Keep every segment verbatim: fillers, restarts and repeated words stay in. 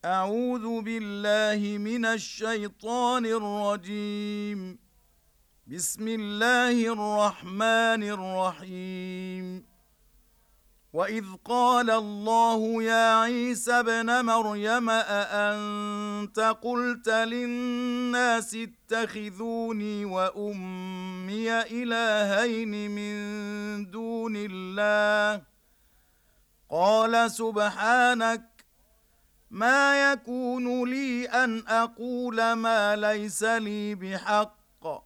أعوذ بالله من الشيطان الرجيم. بسم الله الرحمن الرحيم. وإذ قال الله يا عيسى ابن مريم أأنت قلت للناس اتخذوني وأمي إلهين من دون الله؟ قال سبحانك ما يكون لي أن أقول ما ليس لي بحق،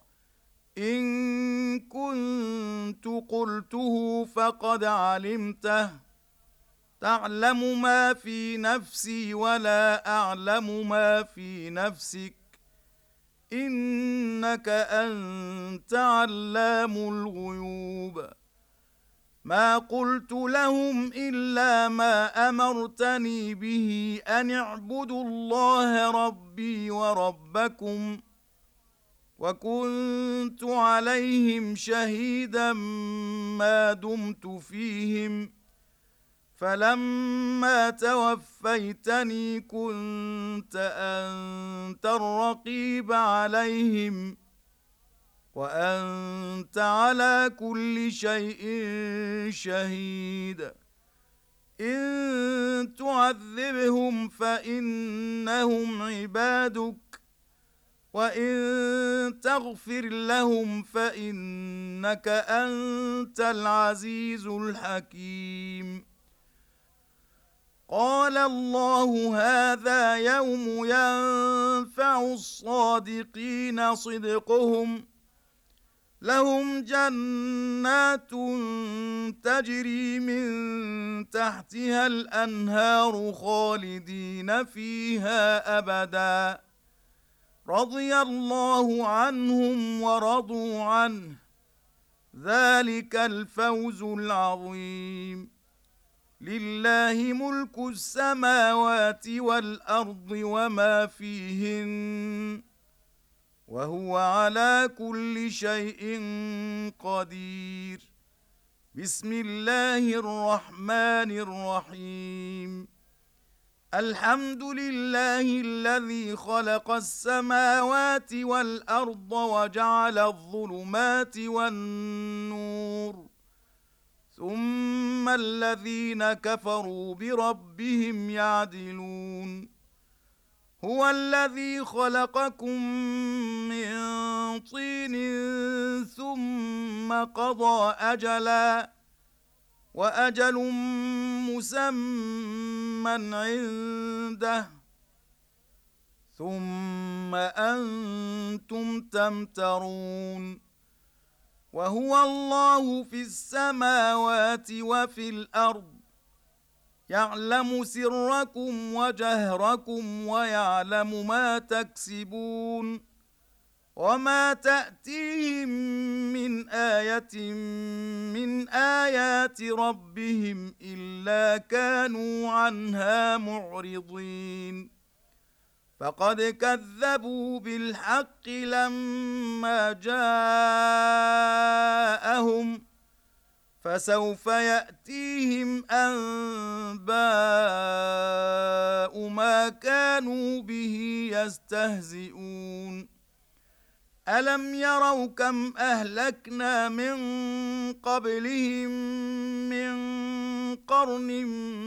إن كنت قلته فقد علمته، تعلم ما في نفسي ولا أعلم ما في نفسك، إنك أنت علام الغيوب. ما قلت لهم إلا ما أمرتني به أن اعبدوا الله ربي وربكم، وكنت عليهم شهيدا ما دمت فيهم، فلما توفيتني كنت أنت الرقيب عليهم، وأنت على كل شيء شهيد. إن تعذبهم فإنهم عبادك، وإن تغفر لهم فإنك أنت العزيز الحكيم. قال الله هذا يوم ينفع الصادقين صدقهم، لهم جنات تجري من تحتها الأنهار خالدين فيها أبدا، رضي الله عنهم ورضوا عنه، ذلك الفوز العظيم. لله ملك السماوات والأرض وما فيهن، وهو على كل شيء قدير. بسم الله الرحمن الرحيم. الحمد لله الذي خلق السماوات والأرض وجعل الظلمات والنور، ثم الذين كفروا بربهم يعدلون. هو الذي خلقكم من طين ثم قضى أجلا، وأجل مسمى عنده، ثم أنتم تمترون. وهو الله في السماوات وفي الأرض، يعلم سركم وجهركم ويعلم ما تكسبون، وما تأتيهم من آية من آيات ربهم إلا كانوا عنها معرضين. فقد كذبوا بالحق لما جاءهم، فسوف يأتيهم أنباء ما كانوا به يستهزئون. ألم يروا كم أهلكنا من قبلهم من قرن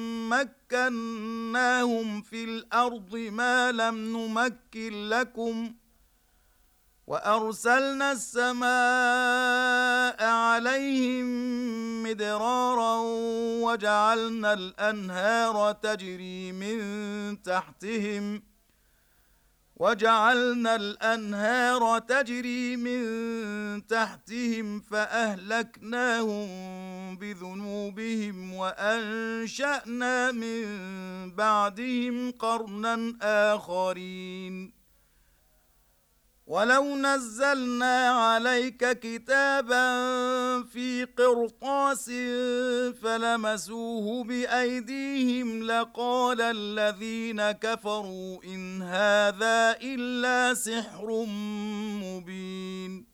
مكناهم في الأرض ما لم نمكن لكم، وأرسلنا السماء عليهم مدرارا وجعلنا الأنهار تجري من تحتهم وجعلنا الأنهار تجري من تحتهم فأهلكناهم بذنوبهم وأنشأنا من بعدهم قرنا آخرين. ولو نزلنا عليك كتابا في قرطاس فلمسوه بأيديهم لقال الذين كفروا إن هذا إلا سحر مبين.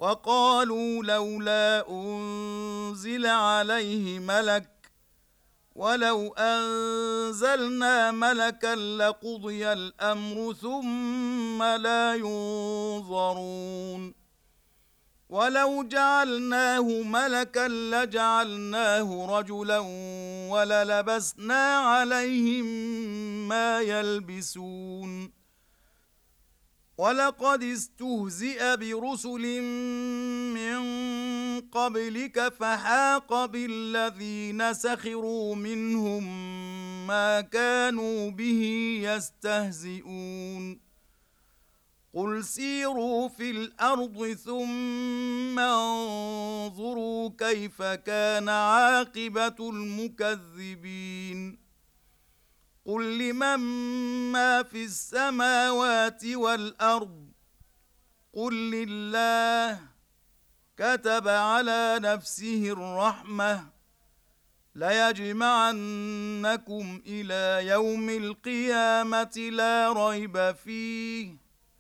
وقالوا لولا أنزل عليه ملك ولو أنزلنا ملكا لقضي الأمر ثم لا ينظرون ولو جعلناه ملكا لجعلناه رجلا وللبسنا عليهم ما يلبسون ولقد استهزئ برسل من قبلك فحاق بالذين سخروا منهم ما كانوا به يستهزئون قل سيروا في الأرض ثم انظروا كيف كان عاقبة المكذبين قل لمن ما في السماوات والأرض قل لله كتب على نفسه الرحمة ليجمعنكم إلى يوم القيامة لا ريب فيه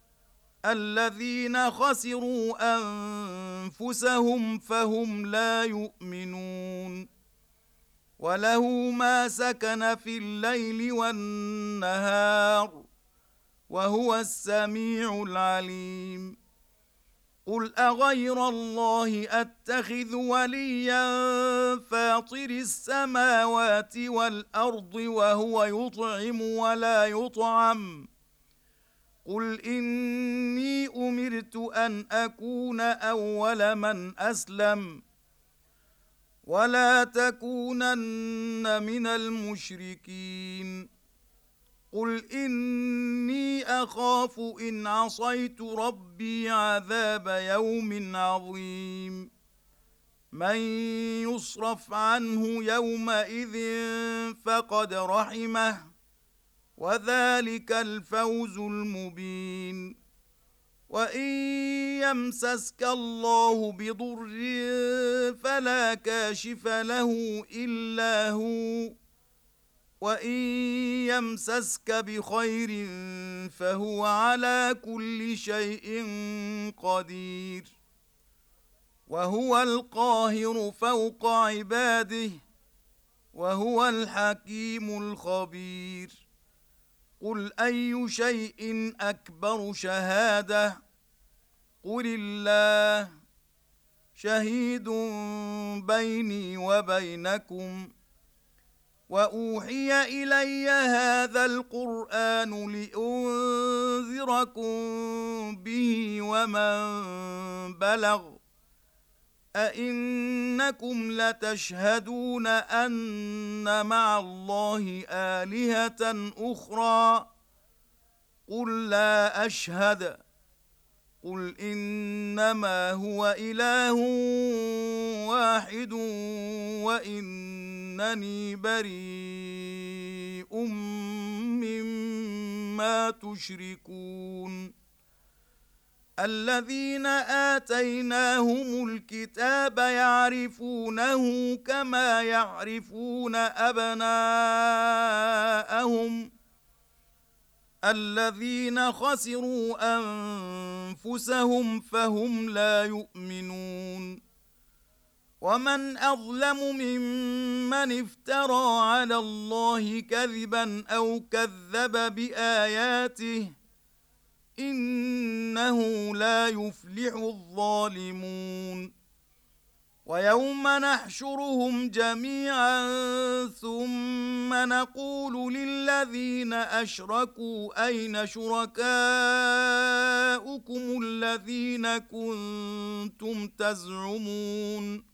الذين خسروا أنفسهم فهم لا يؤمنون وله ما سكن في الليل والنهار وهو السميع العليم قل أغير الله أتخذ وليا فاطر السماوات والأرض وهو يطعم ولا يطعم قل إني أمرت أن أكون أول من أسلم ولا تكونن من المشركين قل إني أخاف إن عصيت ربي عذاب يوم عظيم من يصرف عنه يومئذ فقد رحمه وذلك الفوز المبين وإن يمسسك الله بضر فلا كاشف له إلا هو وإن يمسسك بخير فهو على كل شيء قدير وهو القاهر فوق عباده وهو الحكيم الخبير قل أي شيء أكبر شهادة قل الله شهيد بيني وبينكم وأوحي إلي هذا القرآن لأنذركم به ومن بلغ أئنكم لتشهدون أن مع الله آلهة أخرى قل لا أشهد قل إنما هو إله واحد وإنني بريء مما تشركون الذين آتيناهم الكتاب يعرفونه كما يعرفون أبناءهم الذين خسروا أنفسهم فهم لا يؤمنون ومن أظلم ممن افترى على الله كذبا أو كذب بآياته إنه لا يفلح الظالمون ويوم نحشرهم جميعا ثم نقول للذين أشركوا أين شركاؤكم الذين كنتم تزعمون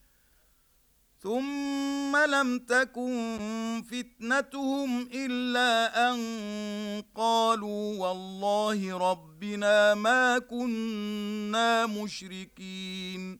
ثم لم تكن فتنتهم إلا أن قالوا والله ربنا ما كنا مشركين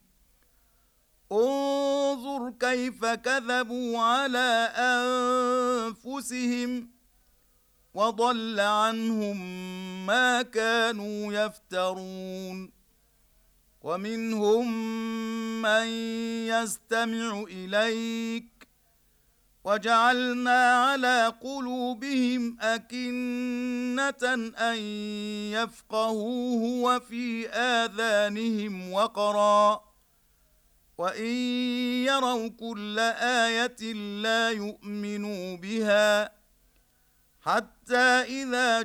انظر كيف كذبوا على أنفسهم وضل عنهم ما كانوا يفترون ومنهم من يستمع إليك وجعلنا على قلوبهم أكنة أن يفقهوه وفي آذانهم وقرا وإن يروا كل آية لا يؤمنوا بها حتى إذا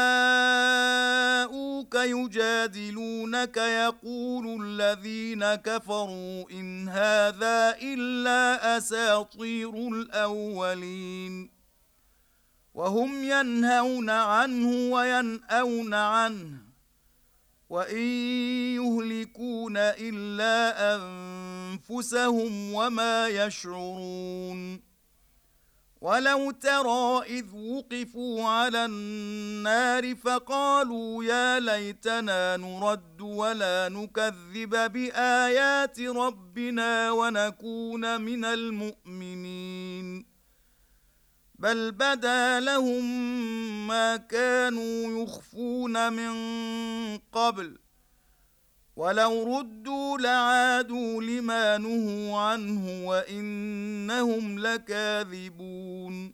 جاءوك يجادلونك يقول الذين كفروا إن هذا إلا أساطير الأولين وهم ينهون عنه وينأون عنه وإن يهلكون إلا أنفسهم وما يشعرون ولو ترى إذ وقفوا على النار فقالوا يا ليتنا نرد ولا نكذب بآيات ربنا ونكون من المؤمنين بل بدا لهم ما كانوا يخفون من قبل ولو ردوا لعادوا لما نهوا عنه وإنهم لكاذبون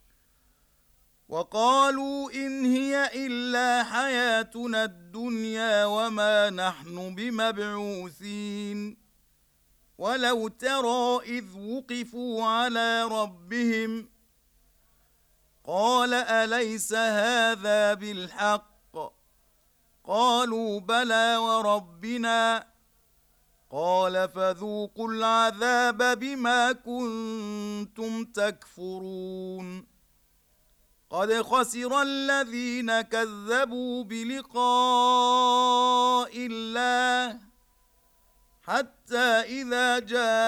وقالوا إن هي إلا حياتنا الدنيا وما نحن بمبعوثين ولو ترى إذ وقفوا على ربهم قال أليس هذا بالحق قالوا بلى وربنا قال فذوقوا العذاب بما كنتم تكفرون قد خسر الذين كذبوا بلقاء الله حتى إذا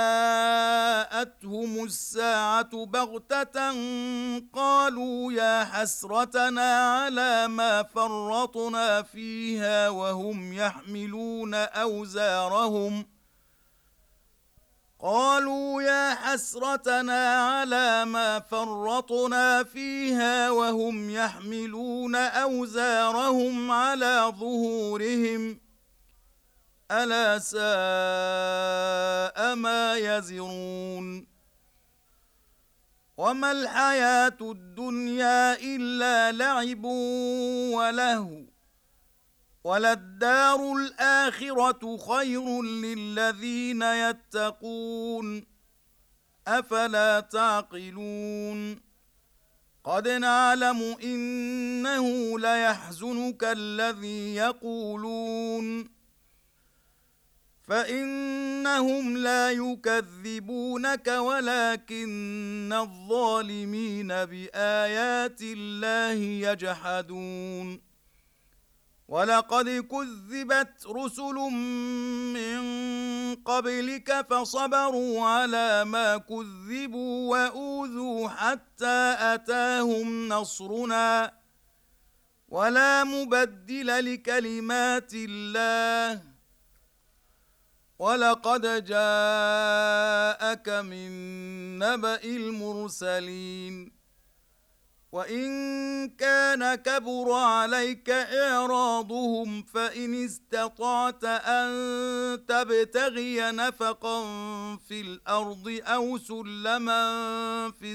جاءتهم الساعة بغتة قالوا يا حسرتنا على ما فرطنا فيها وهم يحملون أوزارهم قالوا يا حسرتنا على ما فرطنا فيها وهم يحملون أوزارهم على ظهورهم ألا ساء ما يزرون وما الحياة الدنيا إلا لعب ولهو وللدار الآخرة خير للذين يتقون أفلا تعقلون قد نعلم إنه ليحزنك الذي يقولون فإنهم لا يكذبونك ولكن الظالمين بآيات الله يجحدون ولقد كذبت رسل من قبلك فصبروا على ما كذبوا وأوذوا حتى أتاهم نصرنا ولا مبدل لكلمات الله ولقد جاءك من نبأ المرسلين وإن كان كبر عليك إعراضهم فإن استطعت أن تبتغي نفقا في الأرض أو سلما في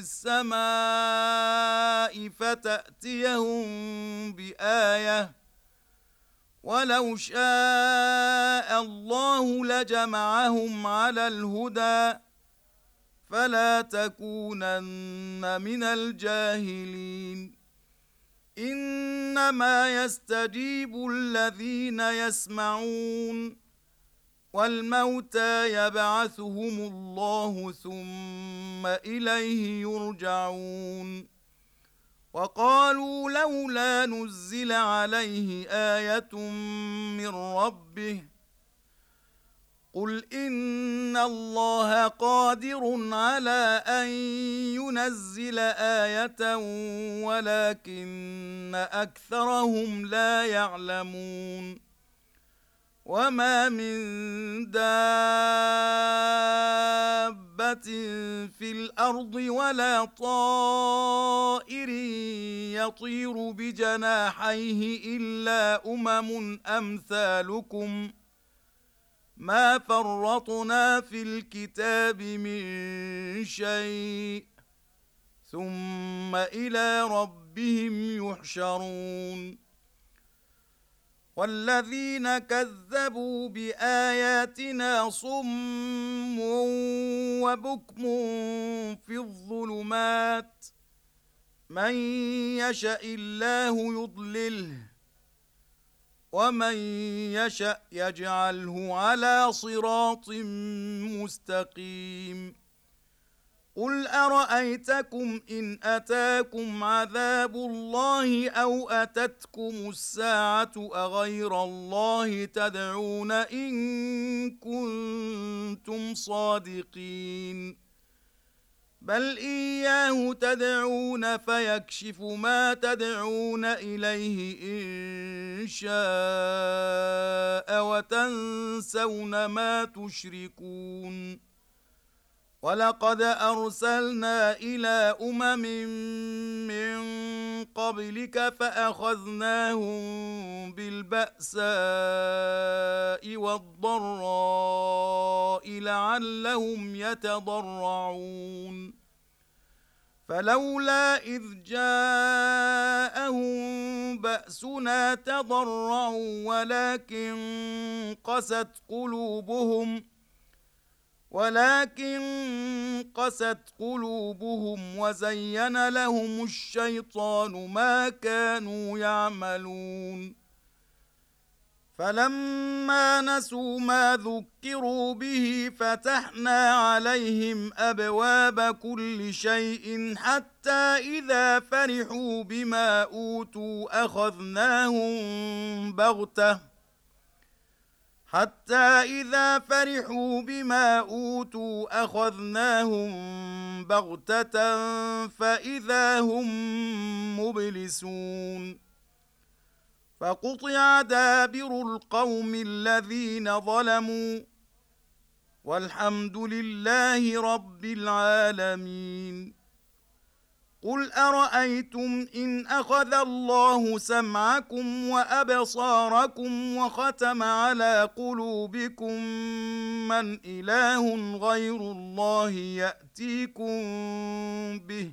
السماء فتأتيهم بآية ولو شاء الله لجمعهم على الهدى فلا تكونن من الجاهلين إنما يستجيب الذين يسمعون والموتى يبعثهم الله ثم إليه يرجعون وقالوا لولا نزل عليه آية من ربه قل إن الله قادر على أن ينزل آية ولكن أكثرهم لا يعلمون وما من دابة في الأرض ولا طائر يطير بجناحيه إلا أمم أمثالكم ما فرطنا في الكتاب من شيء ثم إلى ربهم يحشرون والذين كذبوا بآياتنا صم وبكم في الظلمات من يشاء الله يضلله ومن يشاء يجعله على صراط مستقيم قل أرأيتكم إن أتاكم عذاب الله أو أتتكم الساعة أغير الله تدعون إن كنتم صادقين بل إياه تدعون فيكشف ما تدعون إليه إن شاء وتنسون ما تشركون ولقد أرسلنا إلى أمم من قبلك فأخذناهم بالبأساء والضراء لعلهم يتضرعون فلولا إذ جاءهم بأسنا تضرعوا ولكن قست قلوبهم ولكن قست قلوبهم وزين لهم الشيطان ما كانوا يعملون فلما نسوا ما ذكروا به فتحنا عليهم أبواب كل شيء حتى إذا فرحوا بما أوتوا أخذناهم بغتة حتى إذا فرحوا بما أوتوا أخذناهم بغتة فإذا هم مبلسون فقطع دابر القوم الذين ظلموا والحمد لله رب العالمين قل أرأيتم إن أخذ الله سمعكم وأبصاركم وختم على قلوبكم من إله غير الله يأتيكم به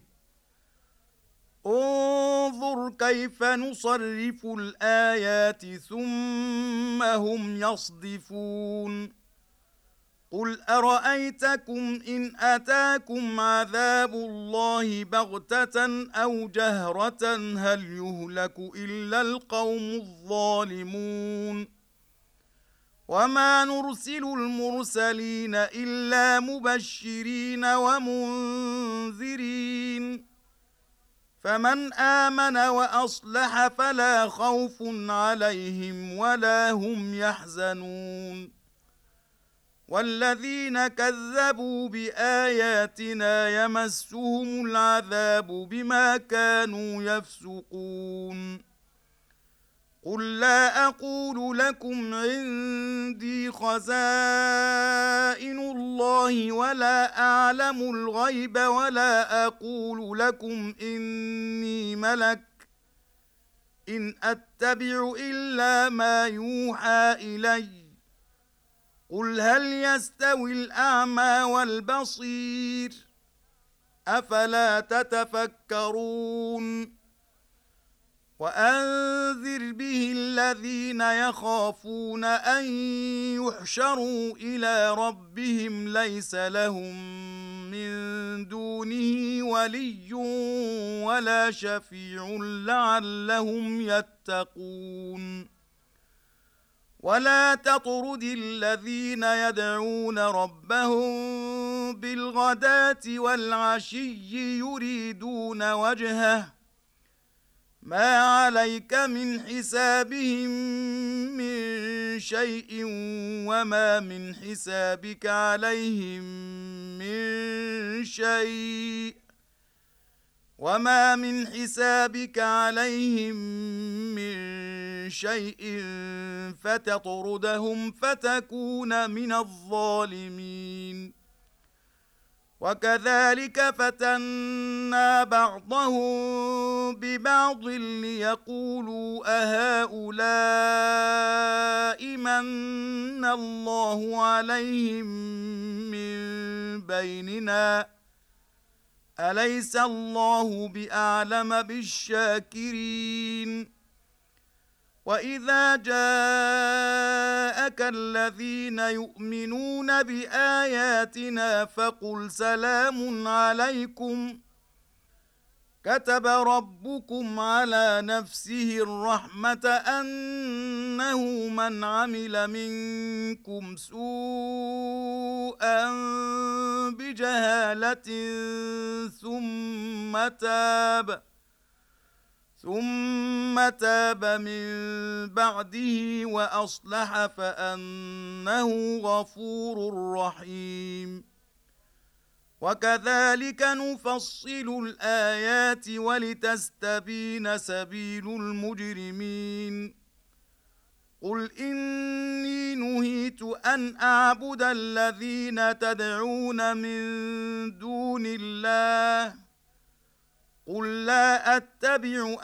انظر كيف نصرف الآيات ثم هم يصدفون قل أرأيتكم إن أتاكم عذاب الله بغتة أو جهرة هل يهلك إلا القوم الظالمون وما نرسل المرسلين إلا مبشرين ومنذرين فمن آمن وأصلح فلا خوف عليهم ولا هم يحزنون والذين كذبوا بآياتنا يمسهم العذاب بما كانوا يفسقون قل لا أقول لكم عندي خزائن الله ولا أعلم الغيب ولا أقول لكم إني ملك إن أتبع إلا ما يوحى إلي قل هل يستوي الأعمى والبصير أفلا تتفكرون وأنذر به الذين يخافون أن يحشروا إلى ربهم ليس لهم من دونه ولي ولا شفيع لعلهم يتقون ولا تطرد الذين يدعون ربهم بالغداة والعشي يريدون وجهه ما عليك من حسابهم من شيء وما من حسابك عليهم من شيء وما من حسابك عليهم من شيء فتطردهم فتكون من الظالمين وكذلك فتنا بعضهم ببعض ليقولوا أهؤلاء من الله عليهم من بيننا أليس الله بأعلم بالشاكرين وإذا جاءك الذين يؤمنون بآياتنا فقل سلام عليكم كتب ربكم على نفسه الرحمة أنه من عمل منكم سوءا بجهالة ثم تاب ثم تاب من بعده وأصلح فأنه غفور رحيم. وكذلك نفصل الآيات ولتستبين سبيل المجرمين. قل إني نهيت أن أعبد الذين تدعون من دون الله قل لا أتبع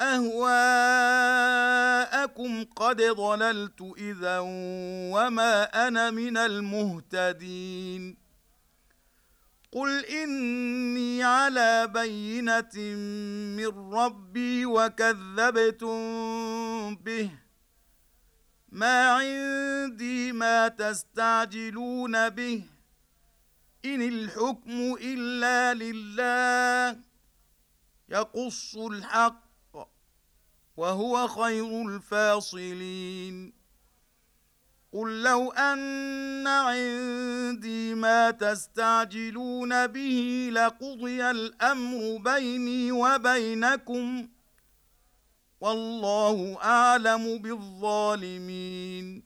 أهواءكم قد ضللت إذا وما أنا من المهتدين. قل إني على بينة من ربي وكذبتم به ما عندي ما تستعجلون به إن الحكم إلا لله يقص الحق وهو خير الفاصلين. قل لو أن عندي ما تستعجلون به لقضي الأمر بيني وبينكم والله أعلم بالظالمين.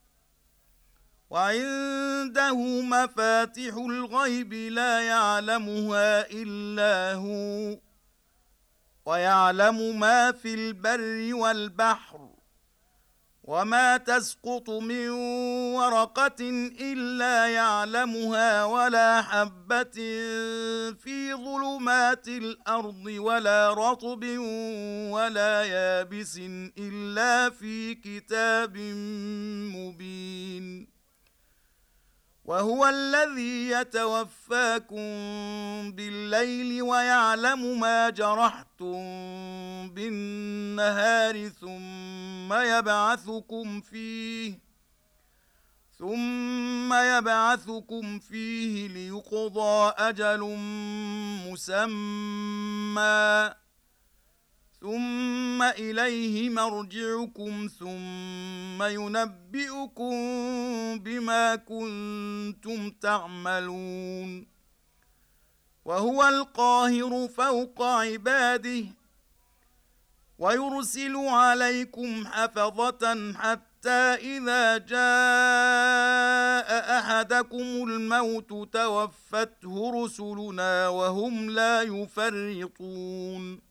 وعنده مفاتح الغيب لا يعلمها إلا هو ويعلم ما في البر والبحر وما تسقط من ورقة إلا يعلمها ولا حبة في ظلمات الأرض ولا رطب ولا يابس إلا في كتاب مبين. وهو الذي يتوفاكم بالليل ويعلم ما جرحتم بالنهار ثم يبعثكم فيه ثم يبعثكم فيه ليقضى أجل مسمى ثم إليه مرجعكم ثم ينبئكم بما كنتم تعملون. وهو القاهر فوق عباده ويرسل عليكم حفظة حتى إذا جاء أحدكم الموت توفته رسلنا وهم لا يفرطون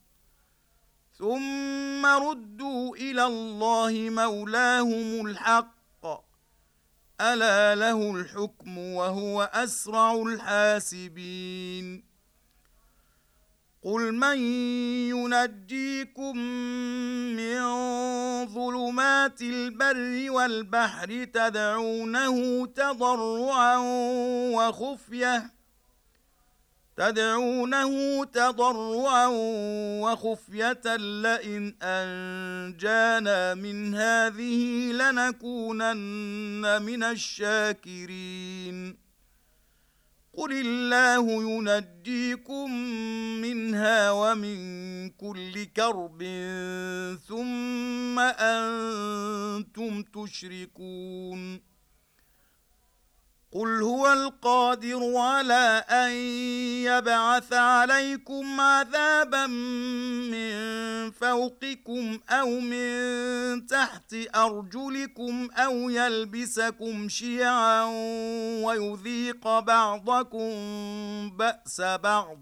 ثم ردوا إلى الله مولاهم الحق ألا له الحكم وهو أسرع الحاسبين. قل من ينجيكم من ظلمات البر والبحر تدعونه تضرعا وخفية تدعونه تضرعا وخفية لئن أنجانا من هذه لنكونن من الشاكرين. قل الله ينجيكم منها ومن كل كرب ثم أنتم تشركون. قل هو القادر على أن يبعث عليكم عذابا من فوقكم أو من تحت أرجلكم أو يلبسكم شيعا ويذيق بعضكم بأس بعض.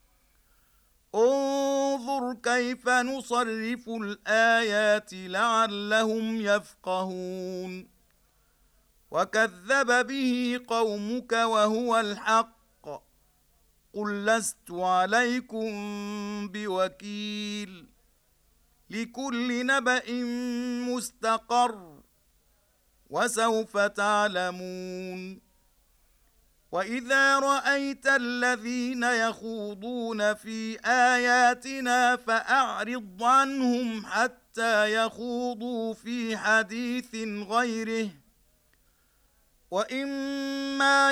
انظر كيف نصرف الآيات لعلهم يفقهون. وكذب به قومك وهو الحق قل لست عليكم بوكيل لكل نبأ مستقر وسوف تعلمون. وإذا رأيت الذين يخوضون في آياتنا فأعرض عنهم حتى يخوضوا في حديث غيره، وإما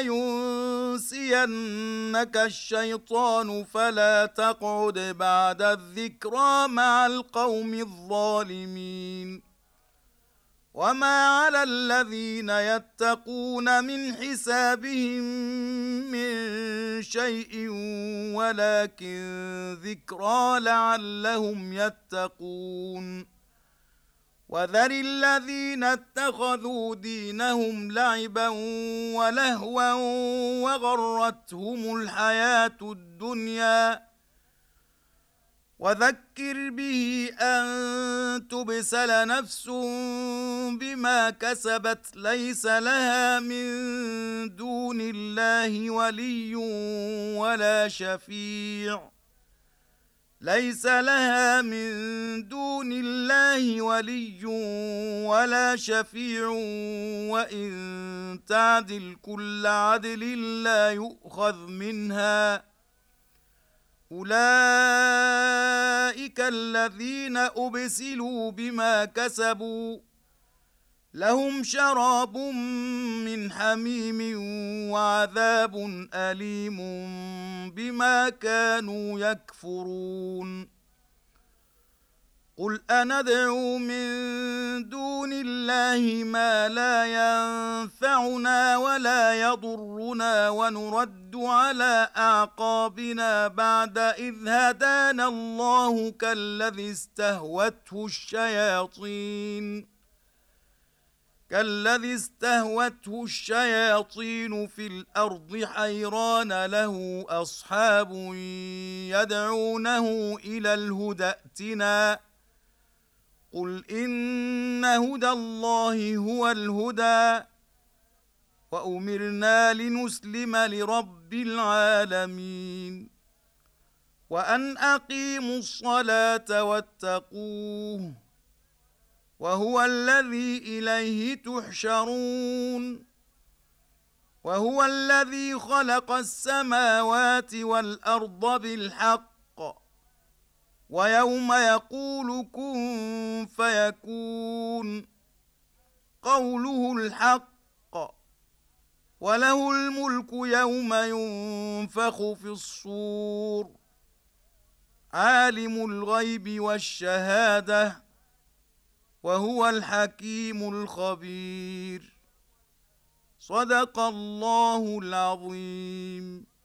ينسينك الشيطان فلا تقعد بعد الذكرى مع القوم الظالمين. وما على الذين يتقون من حسابهم من شيء ولكن ذكرى لعلهم يتقون. وذر الذين اتخذوا دينهم لعبا ولهوا وغرتهم الحياة الدنيا، وذكر به أن تبسل نفس بما كسبت ليس لها من دون الله ولي ولا شفيع ليس لها من دون الله ولي ولا شفيع وإن تعدل كل عدل لا يؤخذ منها. أولئك الذين أبسلوا بما كسبوا لهم شراب من حميم وعذاب أليم بما كانوا يكفرون. قل أندعو من دون الله ما لا ينفعنا ولا يضرنا ونرد على أعقابنا بعد إذ هدانا الله كالذي استهوته الشياطين كالذي استهوته الشياطين في الأرض حيران له أصحاب يدعونه إلى الهدى ائتنا. قل إن هدى الله هو الهدى وأمرنا لنسلم لرب العالمين وأن أقيموا الصلاة واتقوه وهو الذي إليه تحشرون. وهو الذي خلق السماوات والأرض بالحق ويوم يقول كن فيكون قوله الحق وله الملك يوم ينفخ في الصور عالم الغيب والشهادة وهو الحكيم الخبير. صدق الله العظيم.